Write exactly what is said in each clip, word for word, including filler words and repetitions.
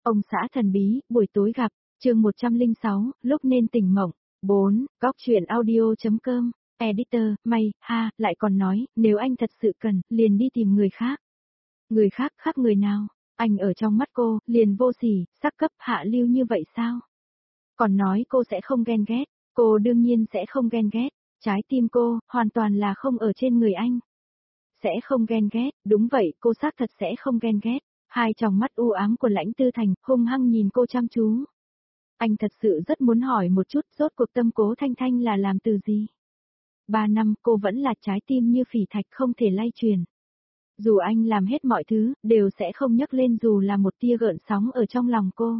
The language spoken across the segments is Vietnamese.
Ông xã thần bí, buổi tối gặp, chương một trăm lẻ sáu, lúc nên tỉnh mộng. bốn, góc truyện audio.com, editor, may, ha, lại còn nói, nếu anh thật sự cần, liền đi tìm người khác. Người khác khác người nào? Anh ở trong mắt cô, liền vô sỉ, sắc cấp, hạ lưu như vậy sao? Còn nói cô sẽ không ghen ghét, cô đương nhiên sẽ không ghen ghét, trái tim cô, hoàn toàn là không ở trên người anh. Sẽ không ghen ghét, đúng vậy, cô xác thật sẽ không ghen ghét. Hai tròng mắt u ám của Lãnh Tư Thành, hung hăng nhìn cô chăm chú. Anh thật sự rất muốn hỏi một chút, rốt cuộc tâm Cố Thanh Thanh là làm từ gì? Ba năm, cô vẫn là trái tim như phỉ thạch không thể lay truyền. Dù anh làm hết mọi thứ, đều sẽ không nhấc lên dù là một tia gợn sóng ở trong lòng cô.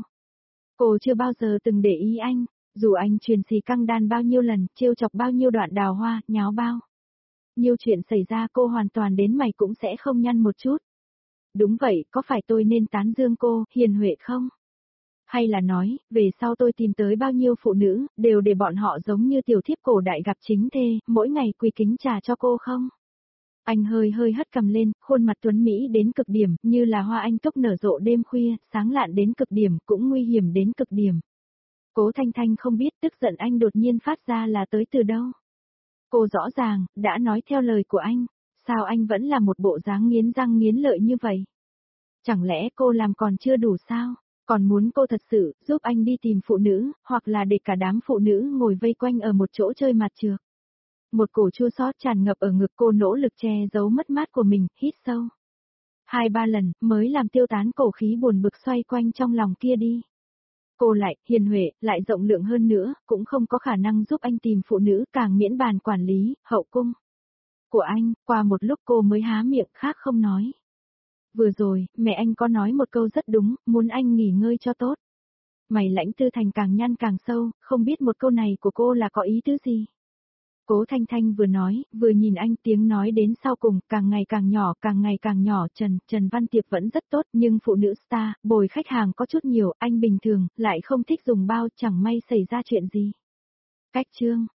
Cô chưa bao giờ từng để ý anh, dù anh truyền xì căng đan bao nhiêu lần, trêu chọc bao nhiêu đoạn đào hoa, nháo bao. Nhiều chuyện xảy ra cô hoàn toàn đến mày cũng sẽ không nhăn một chút. Đúng vậy, có phải tôi nên tán dương cô, hiền huệ không? Hay là nói, về sau tôi tìm tới bao nhiêu phụ nữ, đều để bọn họ giống như tiểu thiếp cổ đại gặp chính thê, mỗi ngày quỳ kính trà cho cô không? Anh hơi hơi hất cằm lên, khuôn mặt tuấn Mỹ đến cực điểm, như là hoa anh túc nở rộ đêm khuya, sáng lạn đến cực điểm, cũng nguy hiểm đến cực điểm. Cố Thanh Thanh không biết tức giận anh đột nhiên phát ra là tới từ đâu. Cô rõ ràng, đã nói theo lời của anh, sao anh vẫn là một bộ dáng nghiến răng nghiến lợi như vậy? Chẳng lẽ cô làm còn chưa đủ sao? Còn muốn cô thật sự giúp anh đi tìm phụ nữ, hoặc là để cả đám phụ nữ ngồi vây quanh ở một chỗ chơi mặt trược. Một cổ chua xót tràn ngập ở ngực cô nỗ lực che giấu mất mát của mình, hít sâu. Hai ba lần, mới làm tiêu tán cổ khí buồn bực xoay quanh trong lòng kia đi. Cô lại, hiền huệ, lại rộng lượng hơn nữa, cũng không có khả năng giúp anh tìm phụ nữ, càng miễn bàn quản lý, hậu cung của anh. Qua một lúc cô mới há miệng, khác không nói. Vừa rồi, mẹ anh có nói một câu rất đúng, muốn anh nghỉ ngơi cho tốt. Mày Lãnh Tư Thành càng nhăn càng sâu, không biết một câu này của cô là có ý tứ gì. Cố Thanh Thanh vừa nói, vừa nhìn anh, tiếng nói đến sau cùng, càng ngày càng nhỏ, càng ngày càng nhỏ. Trần, Trần Văn Tiệp vẫn rất tốt, nhưng phụ nữ star, bồi khách hàng có chút nhiều, anh bình thường, lại không thích dùng bao, chẳng may xảy ra chuyện gì. Cách chương.